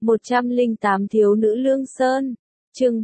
108 Thiếu nữ Lương Sơn. Chương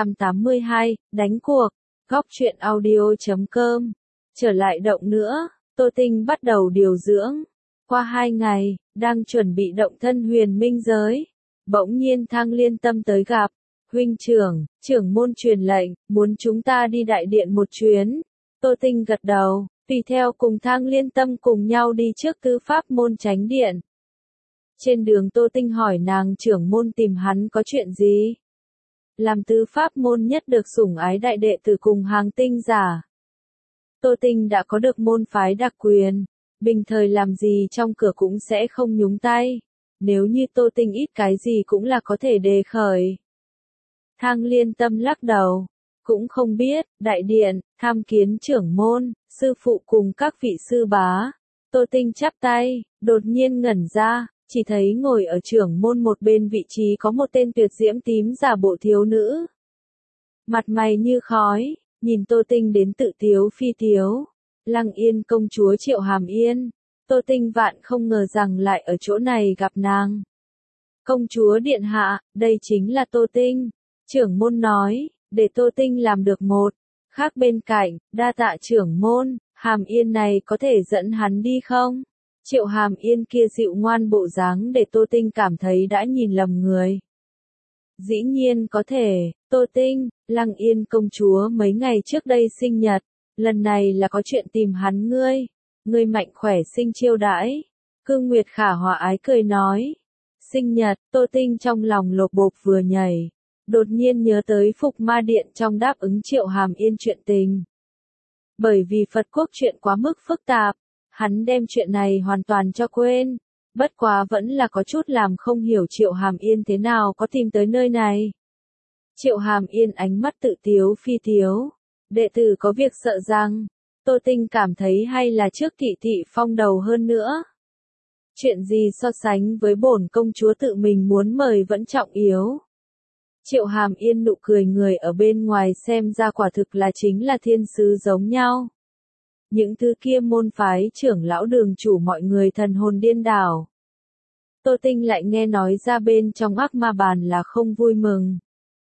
382, đánh cuộc. Góc truyện audio.com. Trở lại động nữa, Tô Tinh bắt đầu điều dưỡng. Qua 2 ngày, đang chuẩn bị động thân huyền minh giới. Bỗng nhiên Thang Liên Tâm tới gặp. Huynh trưởng, trưởng môn truyền lệnh, muốn chúng ta đi đại điện một chuyến. Tô Tinh gật đầu, tùy theo cùng Thang Liên Tâm cùng nhau đi trước tư pháp môn chánh điện. Trên đường Tô Tinh hỏi nàng trưởng môn tìm hắn có chuyện gì? Làm tư pháp môn nhất được sủng ái đại đệ tử cùng hàng tinh giả. Tô Tinh đã có được môn phái đặc quyền, bình thời làm gì trong cửa cũng sẽ không nhúng tay. Nếu như Tô Tinh ít cái gì cũng là có thể đề khởi. Thang Liên Tâm lắc đầu, cũng không biết, đại điện, tham kiến trưởng môn, sư phụ cùng các vị sư bá. Tô Tinh chắp tay, đột nhiên ngẩn ra, chỉ thấy ngồi ở trưởng môn một bên vị trí có một tên tuyệt diễm tím giả bộ thiếu nữ. Mặt mày như khói, nhìn Tô Tinh đến tự tiếu phi tiếu. Lăng Yên công chúa Triệu Hàm Yên. Tô Tinh vạn không ngờ rằng lại ở chỗ này gặp nàng. Công chúa điện hạ, đây chính là Tô Tinh. Trưởng môn nói, để Tô Tinh làm được một. Khác bên cạnh, đa tạ trưởng môn, Hàm Yên này có thể dẫn hắn đi không? Triệu Hàm Yên kia dịu ngoan bộ dáng để Tô Tinh cảm thấy đã nhìn lầm người. Dĩ nhiên có thể, Tô Tinh, Lăng Yên công chúa mấy ngày trước đây sinh nhật, lần này là có chuyện tìm hắn ngươi. Ngươi mạnh khỏe sinh chiêu đãi. Cương Nguyệt Khả hòa ái cười nói. Sinh nhật, Tô Tinh trong lòng lột bột vừa nhảy. Đột nhiên nhớ tới Phục Ma Điện trong đáp ứng Triệu Hàm Yên chuyện tình. Bởi vì Phật quốc chuyện quá mức phức tạp, hắn đem chuyện này hoàn toàn cho quên. Bất quá vẫn là có chút làm không hiểu Triệu Hàm Yên thế nào có tìm tới nơi này. Triệu Hàm Yên ánh mắt tự tiếu phi tiếu. Đệ tử có việc sợ rằng, Tô Tinh cảm thấy hay là trước thị thị phong đầu hơn nữa. Chuyện gì so sánh với bổn công chúa tự mình muốn mời vẫn trọng yếu. Triệu Hàm Yên nụ cười người ở bên ngoài xem ra quả thực là chính là thiên sứ giống nhau. Những thứ kia môn phái trưởng lão đường chủ mọi người thần hồn điên đảo. Tô Tinh lại nghe nói ra bên trong ác ma bàn là không vui mừng.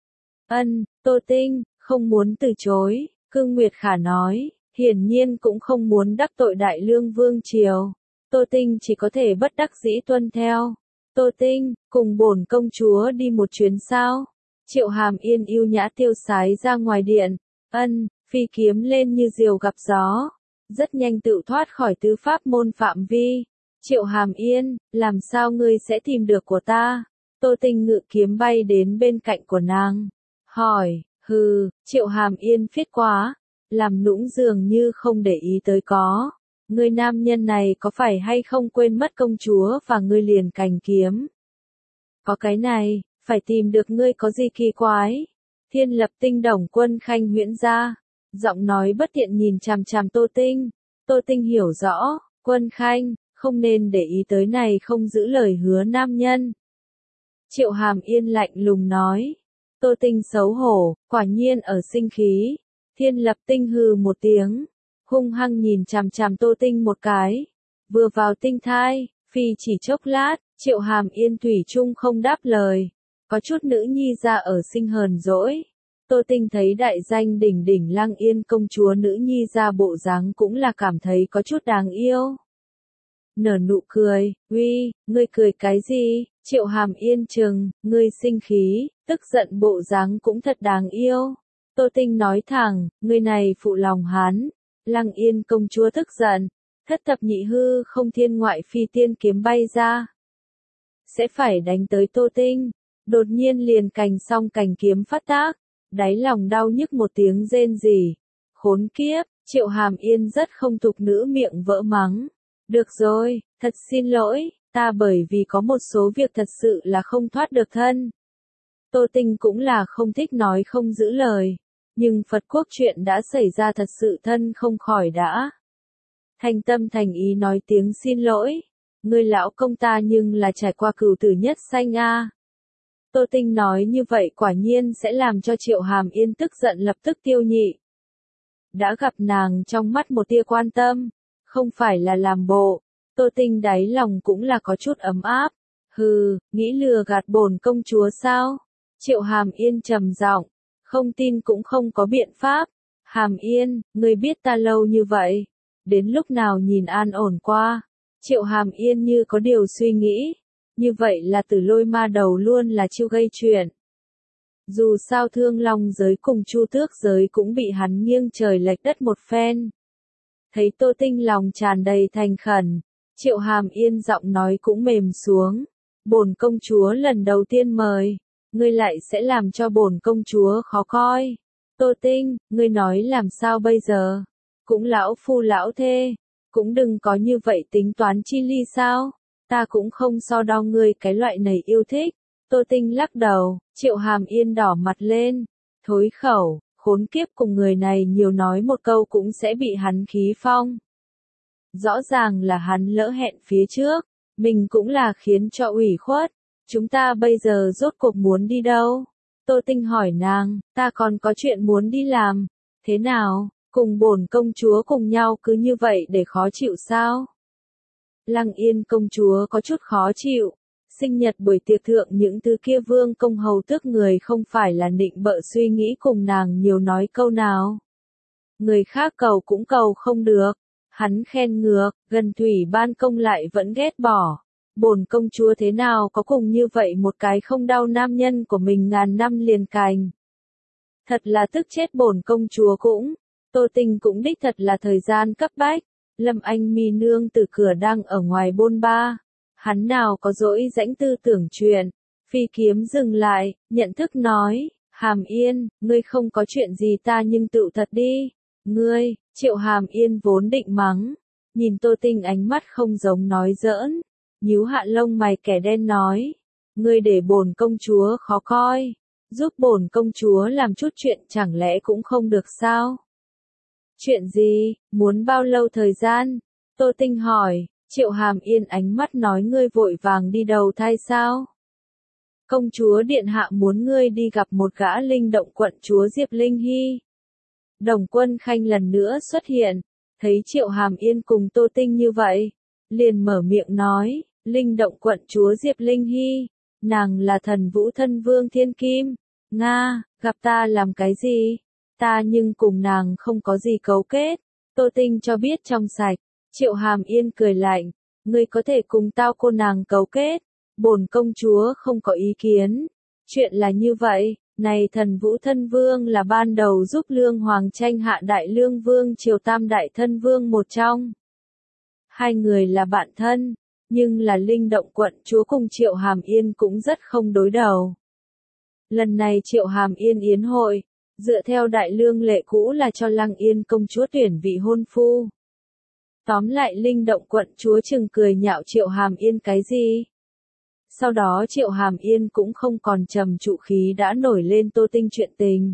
Tô Tinh, không muốn từ chối, Cương Nguyệt Khả nói, hiển nhiên cũng không muốn đắc tội Đại Lương Vương Triều. Tô Tinh chỉ có thể bất đắc dĩ tuân theo. Tô Tinh, cùng bổn công chúa đi một chuyến sao? Triệu Hàm Yên yêu nhã tiêu sái ra ngoài điện. Phi kiếm lên như diều gặp gió. Rất nhanh tự thoát khỏi tứ pháp môn phạm vi. Triệu Hàm Yên, làm sao ngươi sẽ tìm được của ta? Tô Tinh ngự kiếm bay đến bên cạnh của nàng. Hỏi, Triệu Hàm Yên phiết quá. Làm nũng dường như không để ý tới có. Người nam nhân này có phải hay không quên mất công chúa và ngươi liền cành kiếm? Có cái này, phải tìm được ngươi có gì kỳ quái? Thiên Lập Tinh Đồng Quân Khanh huyễn ra. Giọng nói bất tiện nhìn chằm chằm Tô Tinh. Tô Tinh hiểu rõ, Quân Khanh, không nên để ý tới này không giữ lời hứa nam nhân. Triệu Hàm Yên lạnh lùng nói. Tô Tinh xấu hổ, quả nhiên ở sinh khí. Thiên Lập Tinh hừ một tiếng, hung hăng nhìn chằm chằm Tô Tinh một cái. Vừa vào tinh thai, phi chỉ chốc lát, Triệu Hàm Yên thủy chung không đáp lời. Có chút nữ nhi ra ở sinh hờn dỗi. Tô Tinh thấy đại danh đỉnh đỉnh Lăng Yên công chúa nữ nhi ra bộ dáng cũng là cảm thấy có chút đáng yêu. Nở nụ cười, uy, ngươi cười cái gì? Triệu Hàm Yên chừng, ngươi sinh khí, tức giận bộ dáng cũng thật đáng yêu. Tô Tinh nói thẳng, ngươi này phụ lòng hắn. Lăng Yên công chúa tức giận, thất thập nhị hư không thiên ngoại phi tiên kiếm bay ra. Sẽ phải đánh tới Tô Tinh, đột nhiên liền cành song cành kiếm phát tác, đáy lòng đau nhức một tiếng rên rỉ. Khốn kiếp, Triệu Hàm Yên rất không tục nữ miệng vỡ mắng. Được rồi, thật xin lỗi, ta bởi vì có một số việc thật sự là không thoát được thân. Tô Tinh cũng là không thích nói không giữ lời. Nhưng Phật quốc chuyện đã xảy ra thật sự thân không khỏi đã. Thành tâm thành ý nói tiếng xin lỗi. Người lão công ta nhưng là trải qua cửu tử nhất sanh a. Tô Tinh nói như vậy quả nhiên sẽ làm cho Triệu Hàm Yên tức giận lập tức tiêu nhị. Đã gặp nàng trong mắt một tia quan tâm, không phải là làm bộ. Tô Tinh đáy lòng cũng là có chút ấm áp. Hừ, nghĩ lừa gạt bổn công chúa sao? Triệu Hàm Yên trầm giọng, không tin cũng không có biện pháp. Hàm Yên, ngươi biết ta lâu như vậy, đến lúc nào nhìn an ổn qua? Triệu Hàm Yên như có điều suy nghĩ, như vậy là Tử Lôi Ma Đầu luôn là chiêu gây chuyện. Dù sao Thương Long giới cùng Chu Tước giới cũng bị hắn nghiêng trời lệch đất một phen. Thấy Tô Tinh lòng tràn đầy thành khẩn, Triệu Hàm Yên giọng nói cũng mềm xuống. Bổn công chúa lần đầu tiên mời, ngươi lại sẽ làm cho bổn công chúa khó coi. Tô Tinh, ngươi nói làm sao bây giờ? Cũng lão phu lão thê, cũng đừng có như vậy tính toán chi ly sao? Ta cũng không so đo ngươi cái loại này yêu thích. Tô Tinh lắc đầu, Triệu Hàm Yên đỏ mặt lên. Thối khẩu, khốn kiếp, cùng người này nhiều nói một câu cũng sẽ bị hắn khí phong. Rõ ràng là hắn lỡ hẹn phía trước, mình cũng là khiến cho ủy khuất. Chúng ta bây giờ rốt cuộc muốn đi đâu? Tô Tinh hỏi nàng, ta còn có chuyện muốn đi làm. Thế nào, cùng bổn công chúa cùng nhau cứ như vậy để khó chịu sao? Lăng Yên công chúa có chút khó chịu. Sinh nhật buổi tiệc thượng những thứ kia vương công hầu tước người không phải là nịnh bợ suy nghĩ cùng nàng nhiều nói câu nào. Người khác cầu cũng cầu không được. Hắn khen ngược, gần thủy ban công lại vẫn ghét bỏ. Bổn công chúa thế nào có cùng như vậy một cái không đau nam nhân của mình ngàn năm liền cành. Thật là tức chết bổn công chúa cũng. Tô Tinh cũng đích thật là thời gian cấp bách. Lâm Anh Mi nương từ cửa đang ở ngoài bôn ba. Hắn nào có dỗi rãnh tư tưởng chuyện. Phi kiếm dừng lại, nhận thức nói, Hàm Yên, ngươi không có chuyện gì ta nhưng tự thật đi. Ngươi, Triệu Hàm Yên vốn định mắng. Nhìn Tô Tinh ánh mắt không giống nói giỡn. Nhíu hạ lông mày kẻ đen nói. Ngươi để bổn công chúa khó coi. Giúp bổn công chúa làm chút chuyện chẳng lẽ cũng không được sao? Chuyện gì, muốn bao lâu thời gian? Tô Tinh hỏi. Triệu Hàm Yên ánh mắt nói ngươi vội vàng đi đầu thai sao? Công chúa điện hạ muốn ngươi đi gặp một gã linh động quận chúa Diệp Linh Hy. Đồng Quân Khanh lần nữa xuất hiện, thấy Triệu Hàm Yên cùng Tô Tinh như vậy, liền mở miệng nói, linh động quận chúa Diệp Linh Hy, nàng là thần vũ thân vương thiên kim, Nga, gặp ta làm cái gì? Ta nhưng cùng nàng không có gì cấu kết. Tô Tinh cho biết trong sạch. Triệu Hàm Yên cười lạnh, ngươi có thể cùng tao cô nàng cấu kết, bổn công chúa không có ý kiến. Chuyện là như vậy, này thần vũ thân vương là ban đầu giúp Lương Hoàng tranh hạ đại lương vương triều tam đại thân vương một trong. Hai người là bạn thân, nhưng là linh động quận chúa cùng Triệu Hàm Yên cũng rất không đối đầu. Lần này Triệu Hàm Yên yến hội, dựa theo đại lương lệ cũ là cho Lăng Yên công chúa tuyển vị hôn phu. Tóm lại linh động quận chúa chừng cười nhạo Triệu Hàm Yên cái gì. Sau đó Triệu Hàm Yên cũng không còn trầm trụ khí đã nổi lên Tô Tinh chuyện tình.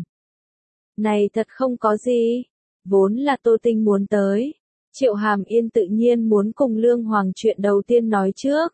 Này thật không có gì. Vốn là Tô Tinh muốn tới. Triệu Hàm Yên tự nhiên muốn cùng Lương Hoàng chuyện đầu tiên nói trước.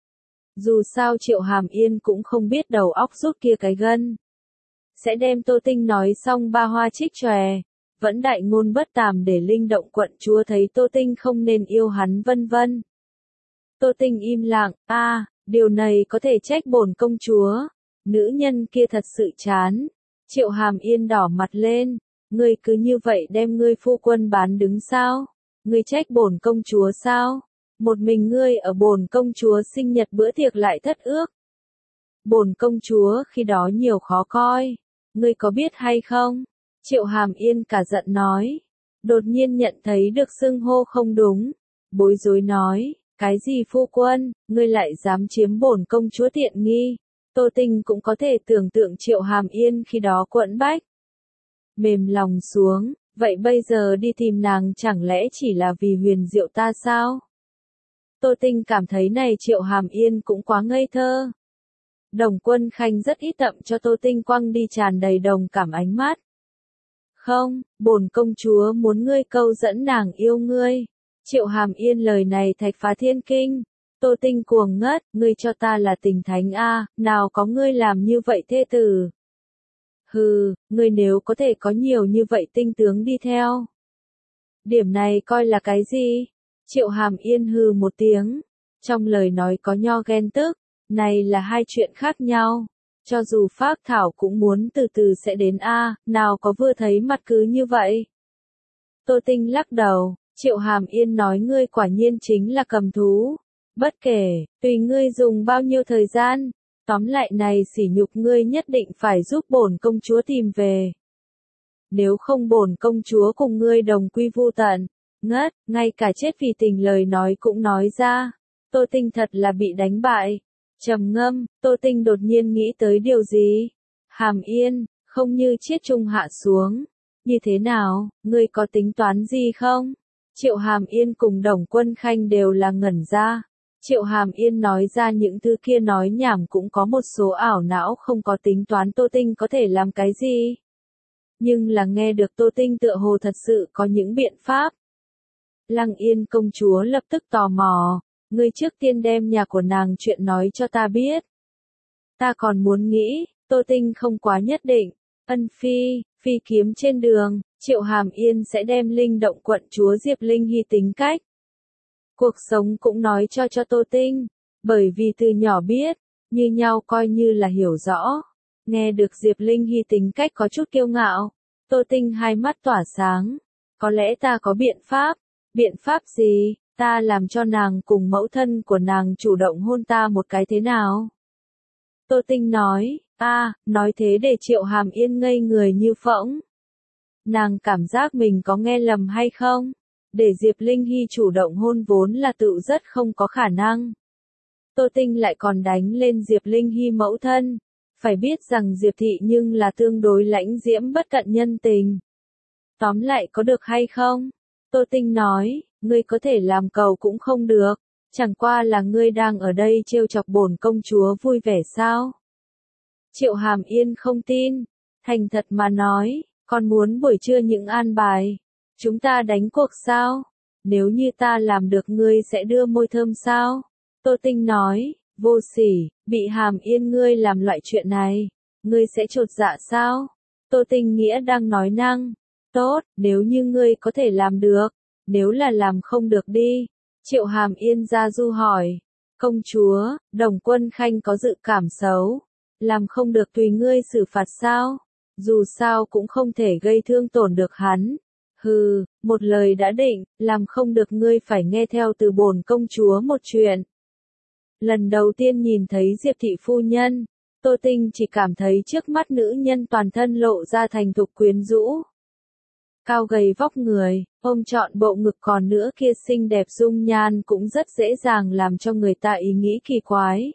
Dù sao Triệu Hàm Yên cũng không biết đầu óc rút kia cái gân. Sẽ đem Tô Tinh nói xong ba hoa trích tròe. Vẫn đại ngôn bất tàm để linh động quận chúa thấy Tô Tinh không nên yêu hắn vân vân. Tô Tinh im lặng, điều này có thể trách bổn công chúa. Nữ nhân kia thật sự chán. Triệu Hàm Yên đỏ mặt lên. Ngươi cứ như vậy đem ngươi phu quân bán đứng sao? Ngươi trách bổn công chúa sao? Một mình ngươi ở bổn công chúa sinh nhật bữa tiệc lại thất ước. Bổn công chúa khi đó nhiều khó coi. Ngươi có biết hay không? Triệu Hàm Yên cả giận nói. Đột nhiên nhận thấy được xưng hô không đúng. Bối rối nói. Cái gì phu quân, ngươi lại dám chiếm bổn công chúa tiện nghi. Tô Tinh cũng có thể tưởng tượng Triệu Hàm Yên khi đó quẫn bách. Mềm lòng xuống, vậy bây giờ đi tìm nàng chẳng lẽ chỉ là vì huyền diệu ta sao? Tô Tinh cảm thấy này Triệu Hàm Yên cũng quá ngây thơ. Đồng Quân Khanh rất ít tậm cho Tô Tinh quăng đi tràn đầy đồng cảm ánh mắt. Không, bổn công chúa muốn ngươi câu dẫn nàng yêu ngươi. Triệu Hàm Yên lời này thạch phá thiên kinh. Tô Tinh cuồng ngất, ngươi cho ta là tình thánh a, nào có ngươi làm như vậy thê tử. Hừ, ngươi nếu có thể có nhiều như vậy tinh tướng đi theo. Điểm này coi là cái gì? Triệu Hàm Yên hừ một tiếng. Trong lời nói có nho ghen tức. Này là hai chuyện khác nhau. Cho dù phác thảo cũng muốn từ từ sẽ đến a, nào có vừa thấy mặt cứ như vậy. Tô Tinh lắc đầu, Triệu Hàm Yên nói ngươi quả nhiên chính là cầm thú. Bất kể, tùy ngươi dùng bao nhiêu thời gian, tóm lại này sỉ nhục ngươi nhất định phải giúp bổn công chúa tìm về. Nếu không bổn công chúa cùng ngươi đồng quy vu tận. Ngất, ngay cả chết vì tình lời nói cũng nói ra. Tô Tinh thật là bị đánh bại. Trầm ngâm, Tô Tinh đột nhiên nghĩ tới điều gì? Hàm Yên, không như chiết trung hạ xuống. Như thế nào, ngươi có tính toán gì không? Triệu Hàm Yên cùng Đồng Quân Khanh đều là ngẩn ra. Triệu Hàm Yên nói ra những thứ kia nói nhảm cũng có một số ảo não không có tính toán Tô Tinh có thể làm cái gì. Nhưng là nghe được Tô Tinh tựa hồ thật sự có những biện pháp. Lăng Yên công chúa lập tức tò mò, ngươi trước tiên đem nhà của nàng chuyện nói cho ta biết. Ta còn muốn nghĩ, Tô Tinh không quá nhất định. Ân phi, phi kiếm trên đường, Triệu Hàm Yên sẽ đem linh động quận chúa Diệp Linh Hy tính cách. Cuộc sống cũng nói cho Tô Tinh, bởi vì từ nhỏ biết, như nhau coi như là hiểu rõ. Nghe được Diệp Linh Hy tính cách có chút kiêu ngạo, Tô Tinh hai mắt tỏa sáng. Có lẽ ta có biện pháp. Biện pháp gì? Ta làm cho nàng cùng mẫu thân của nàng chủ động hôn ta một cái thế nào? Tô Tinh nói, nói thế để Triệu Hàm Yên ngây người như phỗng. Nàng cảm giác mình có nghe lầm hay không? Để Diệp Linh Hy chủ động hôn vốn là tự rất không có khả năng. Tô Tinh lại còn đánh lên Diệp Linh Hy mẫu thân. Phải biết rằng Diệp Thị nhưng là tương đối lãnh diễm bất cận nhân tình. Tóm lại có được hay không? Tô Tinh nói, ngươi có thể làm cầu cũng không được. Chẳng qua là ngươi đang ở đây trêu chọc bổn công chúa vui vẻ sao? Triệu Hàm Yên không tin. Thành thật mà nói, con muốn buổi trưa những an bài. Chúng ta đánh cuộc sao? Nếu như ta làm được ngươi sẽ đưa môi thơm sao? Tô Tinh nói, vô sỉ, bị Hàm Yên ngươi làm loại chuyện này. Ngươi sẽ chột dạ sao? Tô Tinh nghĩa đang nói năng. Tốt, nếu như ngươi có thể làm được. Nếu là làm không được đi. Triệu Hàm Yên ra du hỏi. Công chúa, Đồng Quân Khanh có dự cảm xấu. Làm không được tùy ngươi xử phạt sao? Dù sao cũng không thể gây thương tổn được hắn. Hừ, một lời đã định, làm không được ngươi phải nghe theo từ bổn công chúa một chuyện. Lần đầu tiên nhìn thấy Diệp Thị phu nhân, Tô Tinh chỉ cảm thấy trước mắt nữ nhân toàn thân lộ ra thành thục quyến rũ. Cao gầy vóc người, ôm trọn bộ ngực còn nữa kia xinh đẹp dung nhan cũng rất dễ dàng làm cho người ta ý nghĩ kỳ quái.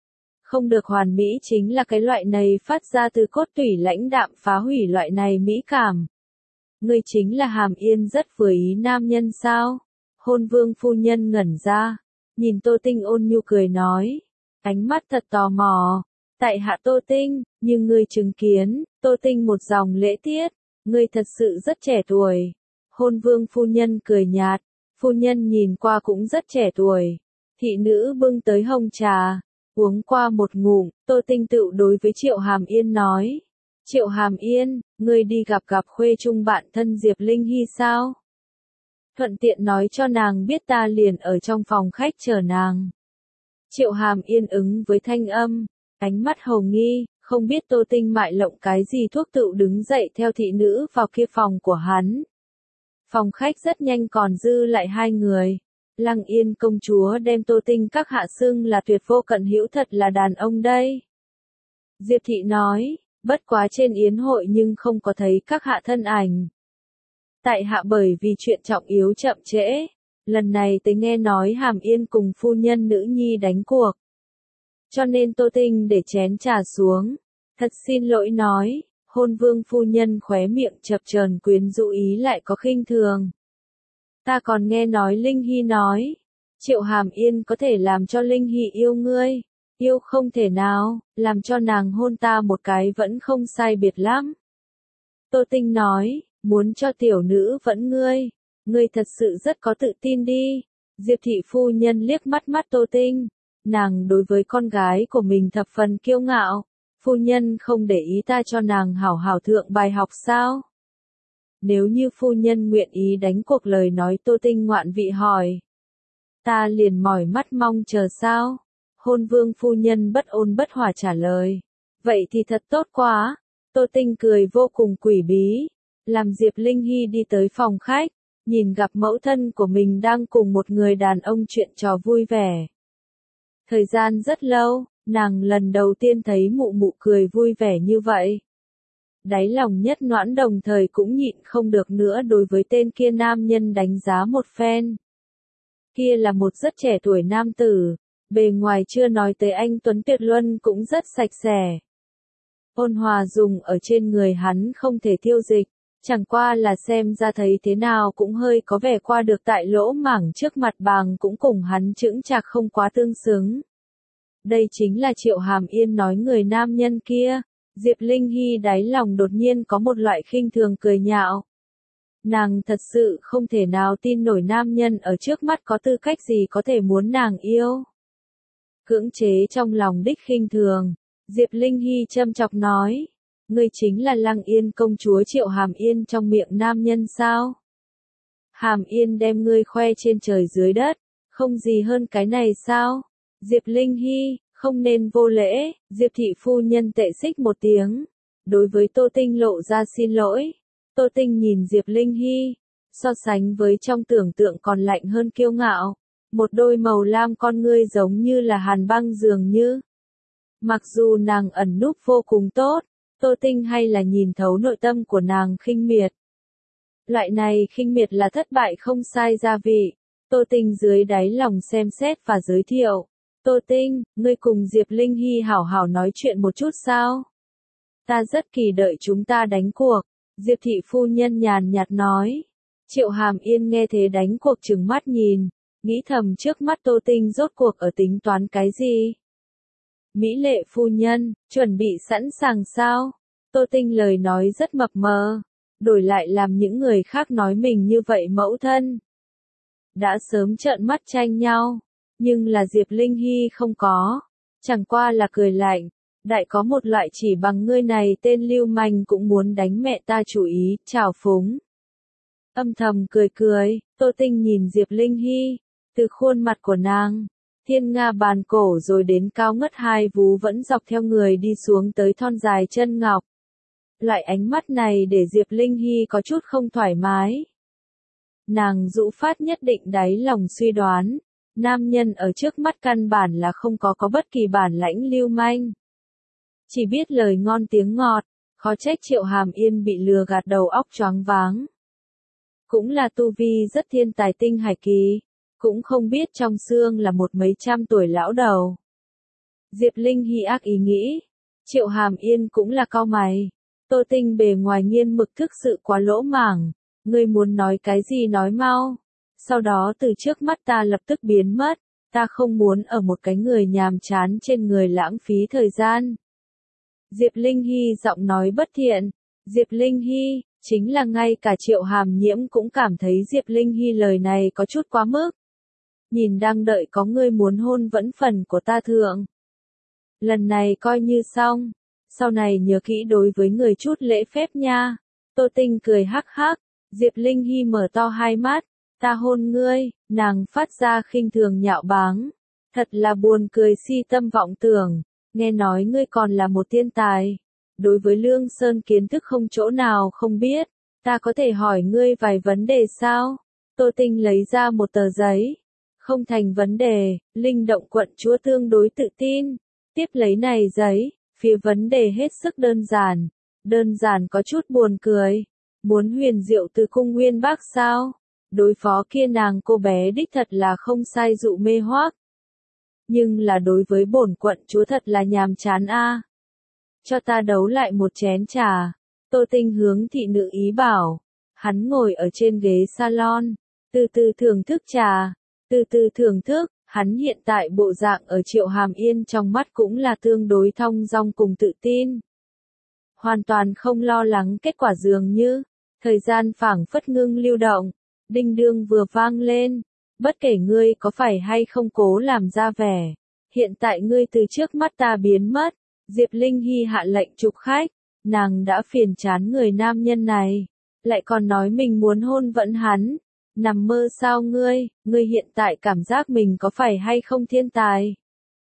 Không được hoàn mỹ chính là cái loại này phát ra từ cốt tủy lãnh đạm phá hủy loại này mỹ cảm. Ngươi chính là Hàm Yên rất vừa ý nam nhân sao? Hôn vương phu nhân ngẩn ra, nhìn Tô Tinh ôn nhu cười nói, ánh mắt thật tò mò. Tại hạ Tô Tinh, nhưng ngươi chứng kiến, Tô Tinh một dòng lễ tiết, ngươi thật sự rất trẻ tuổi. Hôn vương phu nhân cười nhạt, phu nhân nhìn qua cũng rất trẻ tuổi. Thị nữ bưng tới hồng trà, uống qua một ngụm, Tô Tinh tự đối với Triệu Hàm Yên nói. Triệu Hàm Yên, ngươi đi gặp khuê trung bạn thân Diệp Linh Hy sao? Thuận tiện nói cho nàng biết ta liền ở trong phòng khách chờ nàng. Triệu Hàm Yên ứng với thanh âm, ánh mắt hầu nghi, không biết Tô Tinh mại lộng cái gì thuốc tự đứng dậy theo thị nữ vào kia phòng của hắn. Phòng khách rất nhanh còn dư lại hai người. Lăng Yên công chúa đem Tô Tinh các hạ xưng là tuyệt vô cận hữu thật là đàn ông đây. Diệp Thị nói, bất quá trên yến hội nhưng không có thấy các hạ thân ảnh. Tại hạ bởi vì chuyện trọng yếu chậm trễ, lần này tới nghe nói Hàm Yên cùng phu nhân nữ nhi đánh cuộc. Cho nên Tô Tinh để chén trà xuống, thật xin lỗi nói, hôn vương phu nhân khóe miệng chập chờn quyến rũ ý lại có khinh thường. Ta còn nghe nói Linh Hy nói, Triệu Hàm Yên có thể làm cho Linh Hy yêu ngươi, yêu không thể nào, làm cho nàng hôn ta một cái vẫn không sai biệt lắm. Tô Tinh nói, muốn cho tiểu nữ vẫn ngươi thật sự rất có tự tin đi. Diệp Thị phu nhân liếc mắt Tô Tinh, nàng đối với con gái của mình thập phần kiêu ngạo, phu nhân không để ý ta cho nàng hảo hảo thượng bài học sao? Nếu như phu nhân nguyện ý đánh cuộc lời nói Tô Tinh ngoạn vị hỏi. Ta liền mỏi mắt mong chờ sao? Hôn vương phu nhân bất ôn bất hỏa trả lời. Vậy thì thật tốt quá. Tô Tinh cười vô cùng quỷ bí. Làm Diệp Linh Hy đi tới phòng khách, nhìn gặp mẫu thân của mình đang cùng một người đàn ông chuyện trò vui vẻ. Thời gian rất lâu, nàng lần đầu tiên thấy mụ mụ cười vui vẻ như vậy. Đáy lòng nhất Noãn đồng thời cũng nhịn không được nữa đối với tên kia nam nhân đánh giá một phen. Kia là một rất trẻ tuổi nam tử, bề ngoài chưa nói tới anh Tuấn Tuyệt Luân cũng rất sạch sẽ. Ôn hòa dùng ở trên người hắn không thể tiêu dịch, chẳng qua là xem ra thấy thế nào cũng hơi có vẻ qua được tại lỗ mảng trước mặt bàng cũng cùng hắn chững chạc không quá tương xứng. Đây chính là Triệu Hàm Yên nói người nam nhân kia. Diệp Linh Hy đáy lòng đột nhiên có một loại khinh thường cười nhạo. Nàng thật sự không thể nào tin nổi nam nhân ở trước mắt có tư cách gì có thể muốn nàng yêu. Cưỡng chế trong lòng đích khinh thường, Diệp Linh Hy châm chọc nói, ngươi chính là Lăng Yên công chúa Triệu Hàm Yên trong miệng nam nhân sao? Hàm Yên đem ngươi khoe trên trời dưới đất, không gì hơn cái này sao? Diệp Linh Hy, không nên vô lễ, Diệp thị phu nhân tệ xích một tiếng. Đối với Tô Tinh lộ ra xin lỗi. Tô Tinh nhìn Diệp Linh Hy, so sánh với trong tưởng tượng còn lạnh hơn kiêu ngạo. Một đôi màu lam con ngươi giống như là hàn băng dường như. Mặc dù nàng ẩn núp vô cùng tốt, Tô Tinh hay là nhìn thấu nội tâm của nàng khinh miệt. Loại này khinh miệt là thất bại không sai gia vị. Tô Tinh dưới đáy lòng xem xét và giới thiệu. Tô Tinh, ngươi cùng Diệp Linh Hy hảo hảo nói chuyện một chút sao? Ta rất kỳ đợi chúng ta đánh cuộc. Diệp thị phu nhân nhàn nhạt nói. Triệu Hàm Yên nghe thế đánh cuộc trừng mắt nhìn, nghĩ thầm trước mắt Tô Tinh rốt cuộc ở tính toán cái gì? Mỹ lệ phu nhân, chuẩn bị sẵn sàng sao? Tô Tinh lời nói rất mập mờ, đổi lại làm những người khác nói mình như vậy mẫu thân. Đã sớm trợn mắt tranh nhau. Nhưng là Diệp Linh Hy không có, chẳng qua là cười lạnh, đại có một loại chỉ bằng ngươi này tên lưu manh cũng muốn đánh mẹ ta chủ ý, trào phúng. Âm thầm cười cười, Tô Tinh nhìn Diệp Linh Hy, từ khuôn mặt của nàng, thiên nga bàn cổ rồi đến cao ngất hai vú vẫn dọc theo người đi xuống tới thon dài chân ngọc. Loại ánh mắt này để Diệp Linh Hy có chút không thoải mái. Nàng dụ phát nhất định đáy lòng suy đoán. Nam nhân ở trước mắt căn bản là không có bất kỳ bản lãnh lưu manh. Chỉ biết lời ngon tiếng ngọt, khó trách Triệu Hàm Yên bị lừa gạt đầu óc choáng váng. Cũng là tu vi rất thiên tài tinh hải kỳ, cũng không biết trong xương là một mấy trăm tuổi lão đầu. Diệp Linh Hy ác ý nghĩ, Triệu Hàm Yên cũng là cau mày. Tô Tinh bề ngoài nhiên mực thực sự quá lỗ mảng, ngươi muốn nói cái gì nói mau. Sau đó từ trước mắt ta lập tức biến mất, ta không muốn ở một cái người nhàm chán trên người lãng phí thời gian. Diệp Linh Hy giọng nói bất thiện, Diệp Linh Hy, chính là ngay cả Triệu Hàm Nhiễm cũng cảm thấy Diệp Linh Hy lời này có chút quá mức. Nhìn đang đợi có người muốn hôn vẫn phần của ta thượng. Lần này coi như xong, sau này nhớ kỹ đối với người chút lễ phép nha. Tô Tinh cười hắc hắc, Diệp Linh Hy mở to hai mắt. Ta hôn ngươi, nàng phát ra khinh thường nhạo báng. Thật là buồn cười si tâm vọng tưởng, nghe nói ngươi còn là một thiên tài. Đối với Lương Sơn kiến thức không chỗ nào không biết, ta có thể hỏi ngươi vài vấn đề sao? Tô Tinh lấy ra một tờ giấy. Không thành vấn đề, linh động quận chúa tương đối tự tin. Tiếp lấy này giấy, phía vấn đề hết sức đơn giản có chút buồn cười. Muốn huyền diệu từ cung nguyên bác sao? Đối phó kia nàng cô bé đích thật là không sai dụ mê hoác. Nhưng là đối với bổn quận chúa thật là nhàm chán a. Cho ta đấu lại một chén trà. Tô Tinh hướng thị nữ ý bảo. Hắn ngồi ở trên ghế salon, từ từ thưởng thức trà, từ từ thưởng thức. Hắn hiện tại bộ dạng ở Triệu Hàm Yên trong mắt cũng là tương đối thong dong cùng tự tin. Hoàn toàn không lo lắng kết quả dường như. Thời gian phảng phất ngưng lưu động. Đinh đương vừa vang lên, bất kể ngươi có phải hay không cố làm ra vẻ, hiện tại ngươi từ trước mắt ta biến mất. Diệp Linh Hy hạ lệnh trục khách, nàng đã phiền chán người nam nhân này, lại còn nói mình muốn hôn vẫn hắn. Nằm mơ sao ngươi hiện tại cảm giác mình có phải hay không thiên tài?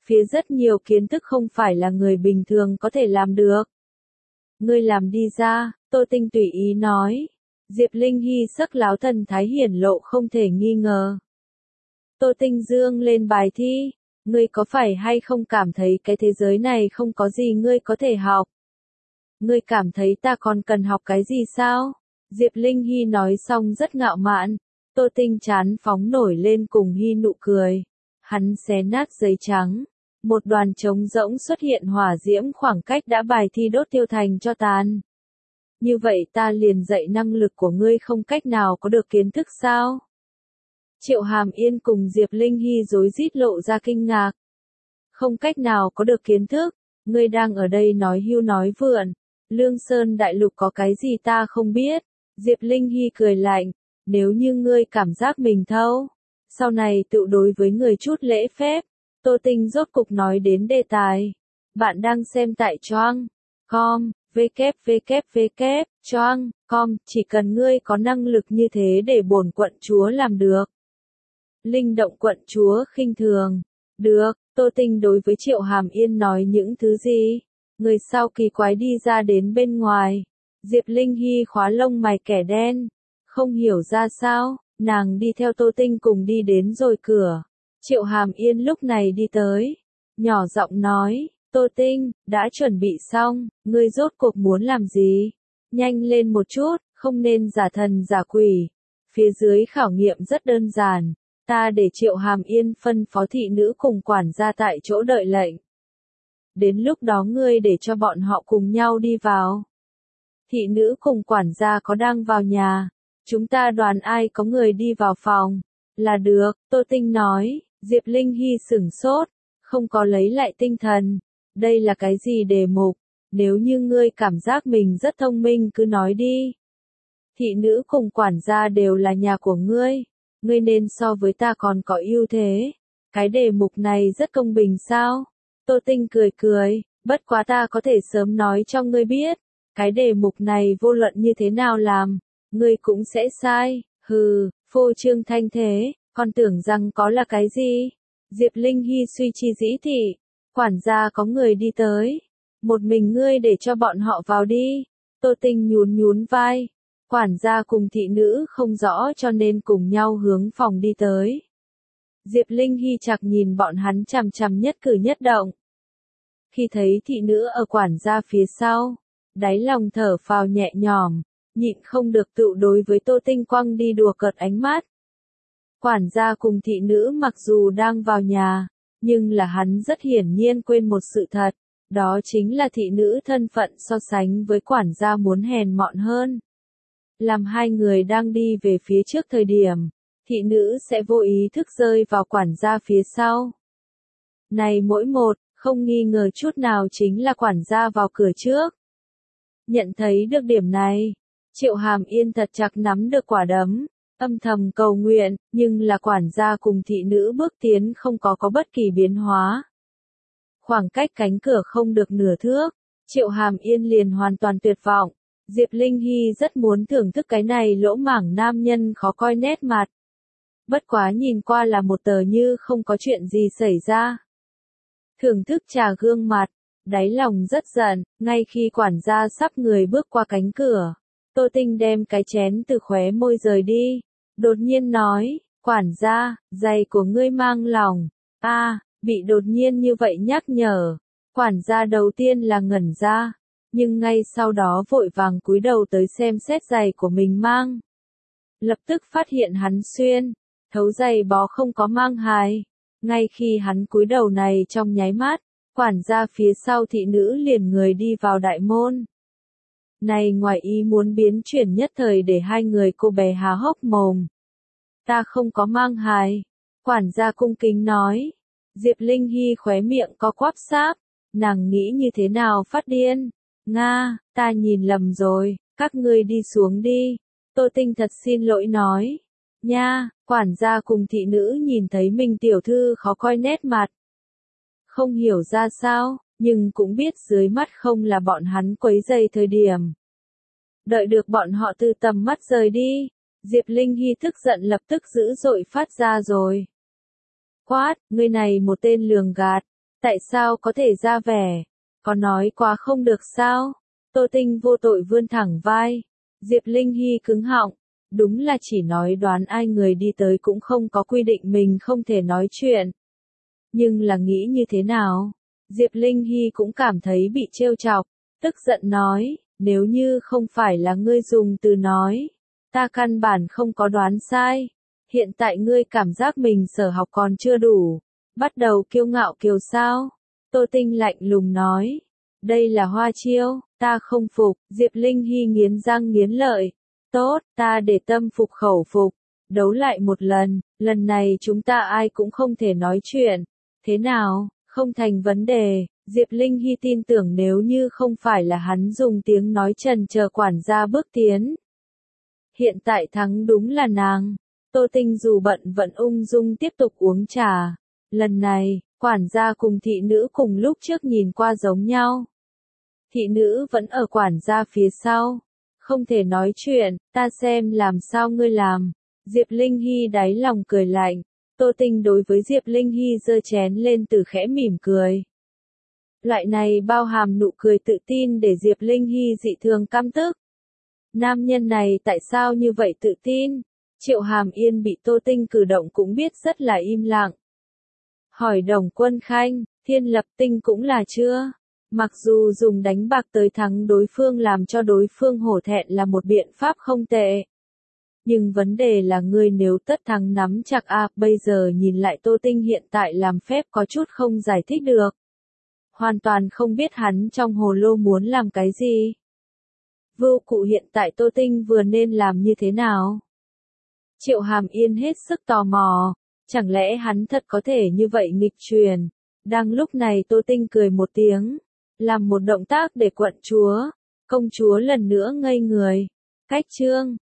phía rất nhiều kiến thức không phải là người bình thường có thể làm được. Ngươi làm đi ra, Tô Tinh tùy ý nói. Diệp Linh Hy sắc láo thần thái hiển lộ không thể nghi ngờ. Tô Tinh dương lên bài thi, ngươi có phải hay không cảm thấy cái thế giới này không có gì ngươi có thể học? Ngươi cảm thấy ta còn cần học cái gì sao? Diệp Linh Hy nói xong rất ngạo mạn. Tô Tinh chán phóng nổi lên cùng Hy nụ cười. Hắn xé nát giấy trắng. Một đoàn trống rỗng xuất hiện hỏa diễm khoảng cách đã bài thi đốt tiêu thành cho tàn. Như vậy ta liền dạy năng lực của ngươi không cách nào có được kiến thức sao? Triệu Hàm Yên cùng Diệp Linh Hy rối rít lộ ra kinh ngạc. Không cách nào có được kiến thức, ngươi đang ở đây nói hưu nói vượn. Lương Sơn Đại Lục có cái gì ta không biết? Diệp Linh Hy cười lạnh, nếu như ngươi cảm giác mình thâu, sau này tự đối với người chút lễ phép. Tô Tinh rốt cục nói đến đề tài. Bạn đang xem tại Choang.com, www.choang.com, chỉ cần ngươi có năng lực như thế để bổn quận chúa làm được. Linh động quận chúa khinh thường. Được, Tô Tinh đối với Triệu Hàm Yên nói những thứ gì? Người sau kỳ quái đi ra đến bên ngoài. Diệp Linh Hy khóa lông mày kẻ đen. Không hiểu ra sao, nàng đi theo Tô Tinh cùng đi đến rồi cửa. Triệu Hàm Yên lúc này đi tới. Nhỏ giọng nói, Tô Tinh, đã chuẩn bị xong, ngươi rốt cuộc muốn làm gì? Nhanh lên một chút, không nên giả thần giả quỷ. Phía dưới khảo nghiệm rất đơn giản. Ta để Triệu Hàm Yên phân phó thị nữ cùng quản gia tại chỗ đợi lệnh. Đến lúc đó ngươi để cho bọn họ cùng nhau đi vào. Thị nữ cùng quản gia có đang vào nhà. Chúng ta đoàn ai có người đi vào phòng. Là được, Tô Tinh nói. Diệp Linh Hy sửng sốt. Không có lấy lại tinh thần. Đây là cái gì đề mục? Nếu như ngươi cảm giác mình rất thông minh cứ nói đi. Thị nữ cùng quản gia đều là nhà của ngươi. Ngươi nên so với ta còn có ưu thế. Cái đề mục này rất công bình sao? Tô Tinh cười cười, bất quá ta có thể sớm nói cho ngươi biết. Cái đề mục này vô luận như thế nào làm, ngươi cũng sẽ sai. Hừ, phô trương thanh thế, còn tưởng rằng có là cái gì? Diệp Linh Hy suy chi dĩ thị. Quản gia có người đi tới. Một mình ngươi để cho bọn họ vào đi. Tô Tinh nhún nhún vai. Quản gia cùng thị nữ không rõ cho nên cùng nhau hướng phòng đi tới. Diệp Linh Hy chặt nhìn bọn hắn chằm chằm nhất cử nhất động. Khi thấy thị nữ ở quản gia phía sau, đáy lòng thở phào nhẹ nhõm, nhịn không được tự đối với Tô Tinh quăng đi đùa cợt ánh mắt. Quản gia cùng thị nữ mặc dù đang vào nhà, nhưng là hắn rất hiển nhiên quên một sự thật, đó chính là thị nữ thân phận so sánh với quản gia muốn hèn mọn hơn. Làm hai người đang đi về phía trước thời điểm, thị nữ sẽ vô ý thức rơi vào quản gia phía sau. Này mỗi một, không nghi ngờ chút nào chính là quản gia vào cửa trước. Nhận thấy được điểm này, Triệu Hàm Yên thật chặt nắm được quả đấm, âm thầm cầu nguyện, nhưng là quản gia cùng thị nữ bước tiến không có bất kỳ biến hóa. Khoảng cách cánh cửa không được nửa thước, Triệu Hàm Yên liền hoàn toàn tuyệt vọng. Diệp Linh Hy rất muốn thưởng thức cái này lỗ mảng nam nhân khó coi nét mặt. Bất quá nhìn qua là một tờ như không có chuyện gì xảy ra. Thưởng thức trà gương mặt, đáy lòng rất giận, ngay khi quản gia sắp người bước qua cánh cửa. Tô Tinh đem cái chén từ khóe môi rời đi. Đột nhiên nói, quản gia, giày của ngươi mang lòng. Bị đột nhiên như vậy nhắc nhở. Quản gia đầu tiên là ngẩn ra. Nhưng ngay sau đó vội vàng cúi đầu tới xem xét giày của mình mang. Lập tức phát hiện hắn xuyên, thấu giày bó không có mang hài. Ngay khi hắn cúi đầu này trong nháy mắt, quản gia phía sau thị nữ liền người đi vào đại môn. Này ngoài ý muốn biến chuyển nhất thời để hai người cô bé há hốc mồm. Ta không có mang hài. Quản gia cung kính nói. Diệp Linh Hy khóe miệng có quắp sáp. Nàng nghĩ như thế nào phát điên. Nga, ta nhìn lầm rồi, các ngươi đi xuống đi. Tô Tinh thật xin lỗi nói. Nha, quản gia cùng thị nữ nhìn thấy mình tiểu thư khó coi nét mặt. Không hiểu ra sao, nhưng cũng biết dưới mắt không là bọn hắn quấy rầy thời điểm. Đợi được bọn họ từ tầm mắt rời đi, Diệp Linh Hy tức giận lập tức dữ dội phát ra rồi. Quát, ngươi này một tên lường gạt. Tại sao có thể ra vẻ? Có nói quá không được sao? Tô Tinh vô tội vươn thẳng vai. Diệp Linh Hy cứng họng. Đúng là chỉ nói đoán ai người đi tới cũng không có quy định mình không thể nói chuyện. Nhưng là nghĩ như thế nào? Diệp Linh Hy cũng cảm thấy bị trêu chọc, tức giận nói, nếu như không phải là ngươi dùng từ nói, ta căn bản không có đoán sai. Hiện tại ngươi cảm giác mình sở học còn chưa đủ, bắt đầu kiêu ngạo kiều sao? Tô Tinh lạnh lùng nói, đây là hoa chiêu, ta không phục. Diệp Linh Hy nghiến răng nghiến lợi, tốt, ta để tâm phục khẩu phục, đấu lại một lần này chúng ta ai cũng không thể nói chuyện, thế nào, không thành vấn đề. Diệp Linh Hy tin tưởng nếu như không phải là hắn dùng tiếng nói trần chờ quản gia bước tiến. Hiện tại thắng đúng là nàng. Tô Tinh dù bận vẫn ung dung tiếp tục uống trà. Lần này, quản gia cùng thị nữ cùng lúc trước nhìn qua giống nhau. Thị nữ vẫn ở quản gia phía sau. Không thể nói chuyện, ta xem làm sao ngươi làm. Diệp Linh Hy đáy lòng cười lạnh. Tô Tinh đối với Diệp Linh Hy giơ chén lên từ khẽ mỉm cười. Loại này bao hàm nụ cười tự tin để Diệp Linh Hy dị thường căm tức. Nam nhân này tại sao như vậy tự tin? Triệu Hàm Yên bị Tô Tinh cử động cũng biết rất là im lặng. Hỏi Đồng Quân Khanh, Thiên Lập Tinh cũng là chưa? Mặc dù dùng đánh bạc tới thắng đối phương làm cho đối phương hổ thẹn là một biện pháp không tệ. Nhưng vấn đề là ngươi nếu tất thắng nắm chặt bây giờ nhìn lại Tô Tinh hiện tại làm phép có chút không giải thích được. Hoàn toàn không biết hắn trong hồ lô muốn làm cái gì. Vô cụ hiện tại Tô Tinh vừa nên làm như thế nào? Triệu Hàm Yên hết sức tò mò, chẳng lẽ hắn thật có thể như vậy nghịch truyền? Đang lúc này Tô Tinh cười một tiếng, làm một động tác để quận chúa, công chúa lần nữa ngây người. Cách chương